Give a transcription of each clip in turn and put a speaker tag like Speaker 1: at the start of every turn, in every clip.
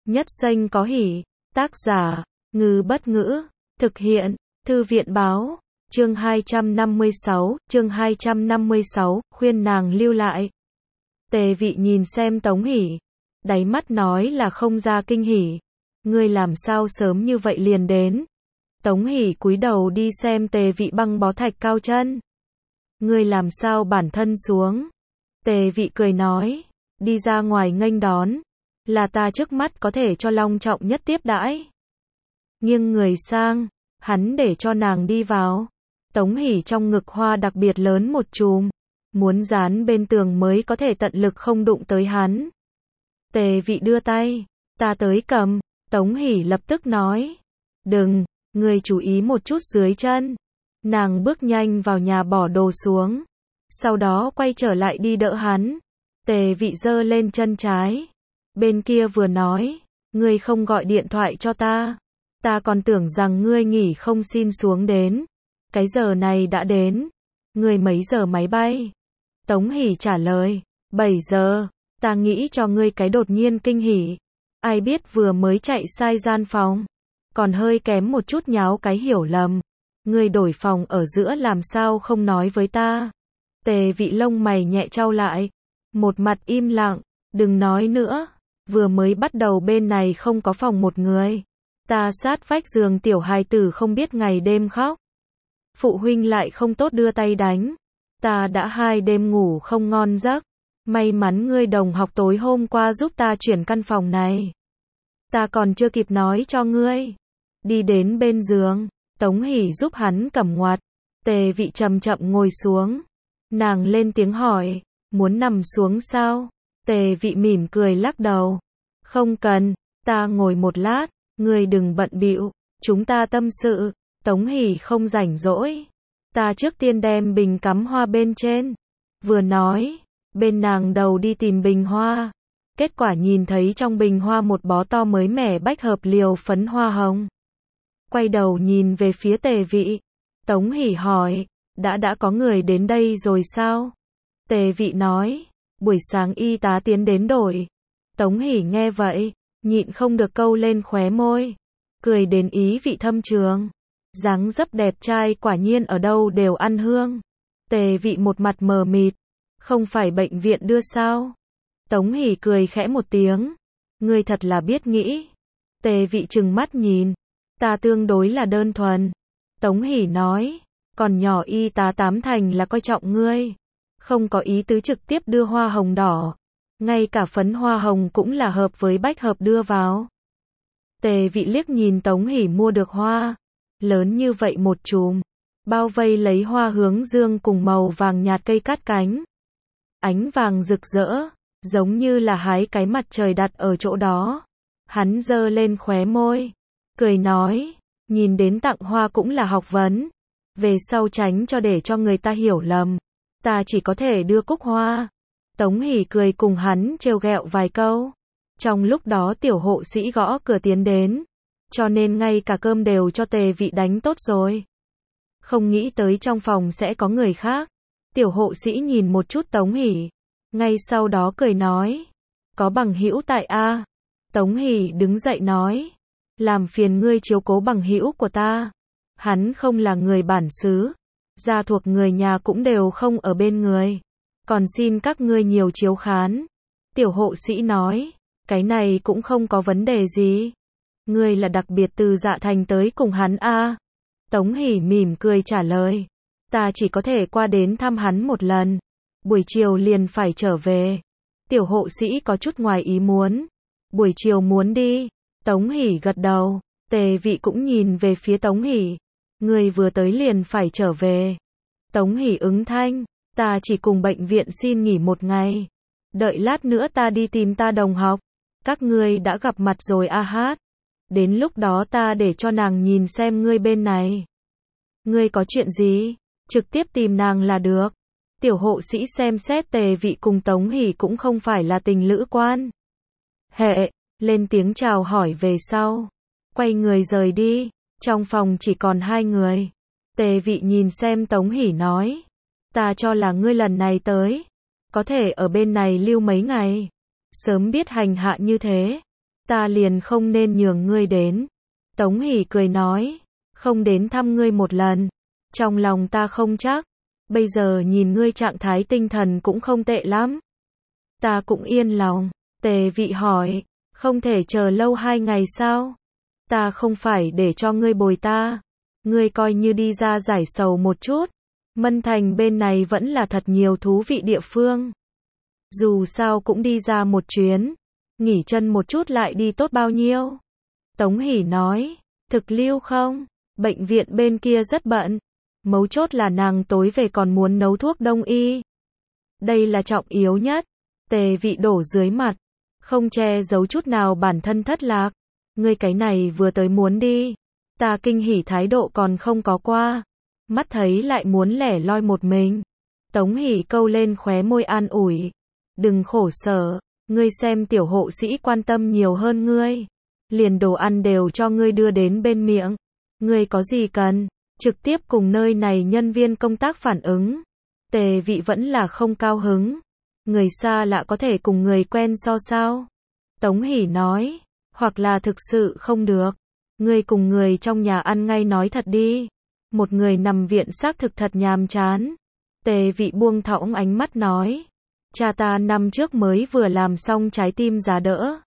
Speaker 1: Nhất xanh có hỉ. Tác giả, Ngư Bất Ngữ. Thực hiện, Thư viện Báo. Chương 256, khuyên nàng lưu lại. Tề Vị nhìn xem Tống Hỷ, đáy mắt nói là không ra kinh hỉ. Ngươi làm sao sớm như vậy liền đến? Tống Hỷ cúi đầu đi xem Tề Vị băng bó thạch cao chân. Ngươi làm sao bản thân xuống? Tề Vị cười nói, đi ra ngoài nghênh đón, là ta trước mắt có thể cho long trọng nhất tiếp đãi. Nghiêng người sang, hắn để cho nàng đi vào. Tống Hỷ trong ngực hoa đặc biệt lớn một chùm, muốn dán bên tường mới có thể tận lực không đụng tới hắn. Tề Vị đưa tay, ta tới cầm. Tống Hỷ lập tức nói, đừng, ngươi chú ý một chút dưới chân. Nàng bước nhanh vào nhà bỏ đồ xuống, sau đó quay trở lại đi đỡ hắn. Tề Vị giơ lên chân trái, bên kia vừa nói, ngươi không gọi điện thoại cho ta, ta còn tưởng rằng ngươi nghỉ không xin xuống đến. Cái giờ này đã đến, ngươi mấy giờ máy bay? Tống Hỷ trả lời, 7 giờ, ta nghĩ cho ngươi cái đột nhiên kinh hỉ. Ai biết vừa mới chạy sai gian phòng, còn hơi kém một chút nháo cái hiểu lầm. Ngươi đổi phòng ở giữa làm sao không nói với ta? Tề Vị lông mày nhẹ chau lại, một mặt im lặng, đừng nói nữa, vừa mới bắt đầu bên này không có phòng một người. Ta sát vách giường tiểu hài tử không biết ngày đêm khóc. Phụ huynh lại không tốt đưa tay đánh. Ta đã 2 đêm ngủ không ngon giấc. May mắn ngươi đồng học tối hôm qua giúp ta chuyển căn phòng này. Ta còn chưa kịp nói cho ngươi. Đi đến bên giường, Tống Hỷ giúp hắn cầm ngoặt. Tề Vị chậm chậm ngồi xuống. Nàng lên tiếng hỏi, muốn nằm xuống sao? Tề Vị mỉm cười lắc đầu. Không cần, ta ngồi một lát, ngươi đừng bận bịu, chúng ta tâm sự. Tống Hỷ không rảnh rỗi. Ta trước tiên đem bình cắm hoa bên trên. Vừa nói, bên nàng đầu đi tìm bình hoa. Kết quả nhìn thấy trong bình hoa một bó to mới mẻ bách hợp liều phấn hoa hồng. Quay đầu nhìn về phía Tề Vị. Tống Hỷ hỏi, đã có người đến đây rồi sao? Tề Vị nói, buổi sáng y tá tiến đến đổi. Tống Hỷ nghe vậy, nhịn không được câu lên khóe môi, cười đến ý vị thâm trường. Dáng dấp đẹp trai quả nhiên ở đâu đều ăn hương. Tề Vị một mặt mờ mịt, không phải bệnh viện đưa sao? Tống Hỷ cười khẽ một tiếng, ngươi thật là biết nghĩ. Tề Vị trừng mắt nhìn, ta tương đối là đơn thuần. Tống Hỷ nói, còn nhỏ y tá 8 thành là coi trọng ngươi, không có ý tứ trực tiếp đưa hoa hồng đỏ, ngay cả phấn hoa hồng cũng là hợp với bách hợp đưa vào. Tề Vị liếc nhìn Tống Hỷ mua được hoa, lớn như vậy một chùm, bao vây lấy hoa hướng dương cùng màu vàng nhạt cây cát cánh. Ánh vàng rực rỡ, giống như là hái cái mặt trời đặt ở chỗ đó. Hắn giơ lên khóe môi, cười nói, nhìn đến tặng hoa cũng là học vấn. Về sau tránh cho để cho người ta hiểu lầm, ta chỉ có thể đưa cúc hoa. Tống Hỷ cười cùng hắn trêu ghẹo vài câu. Trong lúc đó tiểu hộ sĩ gõ cửa tiến đến, cho nên ngay cả cơm đều cho Tề Vị đánh tốt rồi. Không nghĩ tới trong phòng sẽ có người khác. Tiểu hộ sĩ nhìn một chút Tống Hỷ, ngay sau đó cười nói, có bằng hữu tại a? Tống Hỷ đứng dậy nói, làm phiền ngươi chiếu cố bằng hữu của ta. Hắn không là người bản xứ, gia thuộc người nhà cũng đều không ở bên người, còn xin các ngươi nhiều chiếu khán. Tiểu hộ sĩ nói, cái này cũng không có vấn đề gì. Ngươi là đặc biệt từ Dạ Thành tới cùng hắn a? Tống Hỷ mỉm cười trả lời, ta chỉ có thể qua đến thăm hắn một lần, buổi chiều liền phải trở về. Tiểu hộ sĩ có chút ngoài ý muốn, buổi chiều muốn đi. Tống Hỷ gật đầu. Tề Vị cũng nhìn về phía Tống Hỷ, ngươi vừa tới liền phải trở về? Tống Hỷ ứng thanh, ta chỉ cùng bệnh viện xin nghỉ 1 ngày, đợi lát nữa ta đi tìm ta đồng học. Các ngươi đã gặp mặt rồi a hát, đến lúc đó ta để cho nàng nhìn xem ngươi bên này. Ngươi có chuyện gì, trực tiếp tìm nàng là được. Tiểu hộ sĩ xem xét Tề Vị cùng Tống Hỷ cũng không phải là tình lữ quan hệ, lên tiếng chào hỏi về sau, quay người rời đi. Trong phòng chỉ còn 2 người. Tề Vị nhìn xem Tống Hỷ nói, ta cho là ngươi lần này tới, có thể ở bên này lưu mấy ngày. Sớm biết hành hạ như thế, ta liền không nên nhường ngươi đến. Tống Hỷ cười nói, không đến thăm ngươi một lần, trong lòng ta không chắc, bây giờ nhìn ngươi trạng thái tinh thần cũng không tệ lắm. Ta cũng yên lòng. Tề Vị hỏi, không thể chờ lâu 2 ngày sao? Ta không phải để cho ngươi bồi ta. Ngươi coi như đi ra giải sầu một chút. Mân Thành bên này vẫn là thật nhiều thú vị địa phương. Dù sao cũng đi ra một chuyến. Nghỉ chân một chút lại đi tốt bao nhiêu. Tống Hỷ nói, thực lưu không? Bệnh viện bên kia rất bận. Mấu chốt là nàng tối về còn muốn nấu thuốc đông y. Đây là trọng yếu nhất. Tề Vị đổ dưới mặt. Không che giấu chút nào bản thân thất lạc. Ngươi cái này vừa tới muốn đi. Ta kinh hỉ thái độ còn không có qua. Mắt thấy lại muốn lẻ loi một mình. Tống Hỷ câu lên khóe môi an ủi. Đừng khổ sở. Ngươi xem tiểu hộ sĩ quan tâm nhiều hơn ngươi. Liền đồ ăn đều cho ngươi đưa đến bên miệng. Ngươi có gì cần, trực tiếp cùng nơi này nhân viên công tác phản ứng. Tề Vị vẫn là không cao hứng. Người xa lạ có thể cùng người quen so sao? Tống Hỷ nói, hoặc là thực sự không được. Ngươi cùng người trong nhà ăn ngay nói thật đi. Một người nằm viện xác thực thật nhàm chán. Tề Vị buông thõng ánh mắt nói, cha ta năm trước mới vừa làm xong trái tim giá đỡ.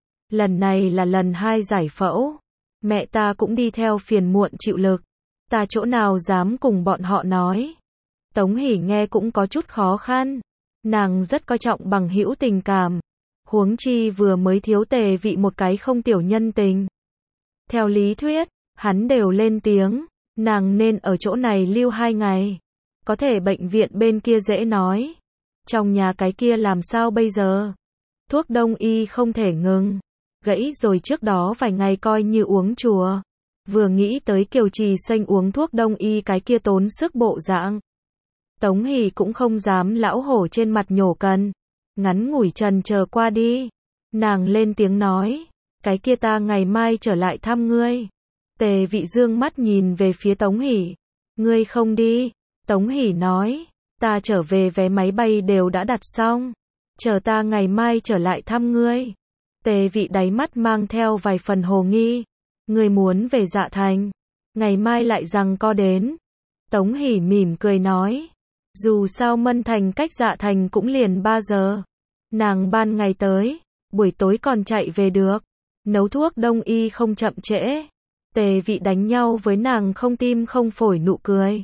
Speaker 1: Lần này là lần 2 giải phẫu. Mẹ ta cũng đi theo phiền muộn chịu lực. Ta chỗ nào dám cùng bọn họ nói. Tống Hỷ nghe cũng có chút khó khăn. Nàng rất coi trọng bằng hữu tình cảm. Huống chi vừa mới thiếu Tề Vị một cái không tiểu nhân tình. Theo lý thuyết, hắn đều lên tiếng. Nàng nên ở chỗ này lưu 2 ngày. Có thể bệnh viện bên kia dễ nói. Trong nhà cái kia làm sao bây giờ? Thuốc đông y không thể ngừng. Gãy rồi trước đó vài ngày coi như uống chùa. Vừa nghĩ tới Kiều Trì Xanh uống thuốc đông y cái kia tốn sức bộ dạng. Tống Hỷ cũng không dám lão hổ trên mặt nhổ cần. Ngắn ngủi trần chờ qua đi. Nàng lên tiếng nói, cái kia ta ngày mai trở lại thăm ngươi. Tề Vị dương mắt nhìn về phía Tống Hỷ. Ngươi không đi. Tống Hỷ nói, ta trở về vé máy bay đều đã đặt xong. Chờ ta ngày mai trở lại thăm ngươi. Tề Vị đáy mắt mang theo vài phần hồ nghi. Ngươi muốn về Dạ Thành. Ngày mai lại rằng co đến. Tống Hỷ mỉm cười nói. Dù sao Mân Thành cách Dạ Thành cũng liền 3 giờ. Nàng ban ngày tới. Buổi tối còn chạy về được. Nấu thuốc đông y không chậm trễ. Tề Vị đánh nhau với nàng không tim không phổi nụ cười.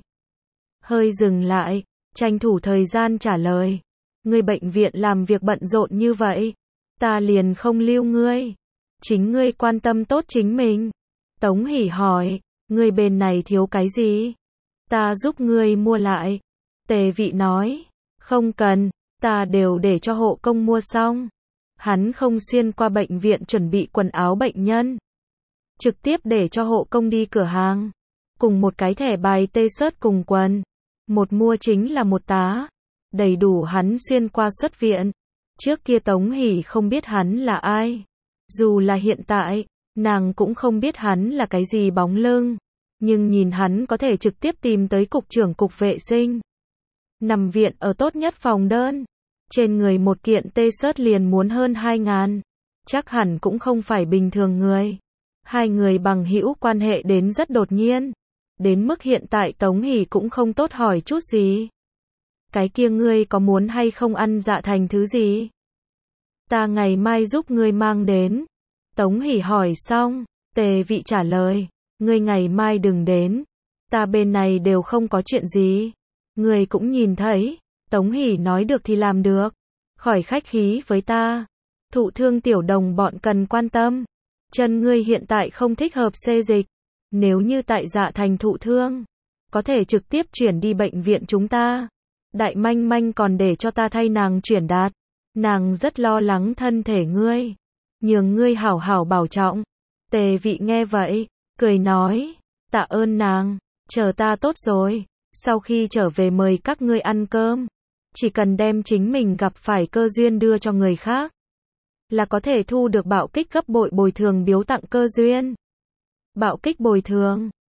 Speaker 1: Hơi dừng lại. Tranh thủ thời gian trả lời. Ngươi bệnh viện làm việc bận rộn như vậy. Ta liền không lưu ngươi. Chính ngươi quan tâm tốt chính mình. Tống Hỷ hỏi, ngươi bên này thiếu cái gì? Ta giúp ngươi mua lại. Tề Vị nói, không cần, ta đều để cho hộ công mua xong. Hắn không xuyên qua bệnh viện chuẩn bị quần áo bệnh nhân. Trực tiếp để cho hộ công đi cửa hàng. Cùng một cái thẻ bài T-shirt cùng quần. Một mua chính là 1 tá. Đầy đủ hắn xuyên qua xuất viện. Trước kia Tống Hỷ không biết hắn là ai. Dù là hiện tại, nàng cũng không biết hắn là cái gì bóng lưng. Nhưng nhìn hắn có thể trực tiếp tìm tới cục trưởng cục vệ sinh. Nằm viện ở tốt nhất phòng đơn. Trên người một kiện T-shirt liền muốn hơn 2.000. Chắc hẳn cũng không phải bình thường người. Hai người bằng hữu quan hệ đến rất đột nhiên. Đến mức hiện tại Tống Hỷ cũng không tốt hỏi chút gì. Cái kia ngươi có muốn hay không ăn Dạ Thành thứ gì? Ta ngày mai giúp ngươi mang đến. Tống Hỷ hỏi xong, Tề Vị trả lời, ngươi ngày mai đừng đến. Ta bên này đều không có chuyện gì. Ngươi cũng nhìn thấy. Tống Hỷ nói được thì làm được. Khỏi khách khí với ta. Thụ thương tiểu đồng bọn cần quan tâm. Chân ngươi hiện tại không thích hợp xê dịch. Nếu như tại Dạ Thành thụ thương, có thể trực tiếp chuyển đi bệnh viện chúng ta. Đại manh manh còn để cho ta thay nàng chuyển đạt. Nàng rất lo lắng thân thể ngươi. Nhường ngươi hảo hảo bảo trọng. Tề Vị nghe vậy, cười nói, tạ ơn nàng, chờ ta tốt rồi. Sau khi trở về mời các ngươi ăn cơm. Chỉ cần đem chính mình gặp phải cơ duyên đưa cho người khác. Là có thể thu được bạo kích gấp bội bồi thường biếu tặng cơ duyên. Bạo kích bồi thường.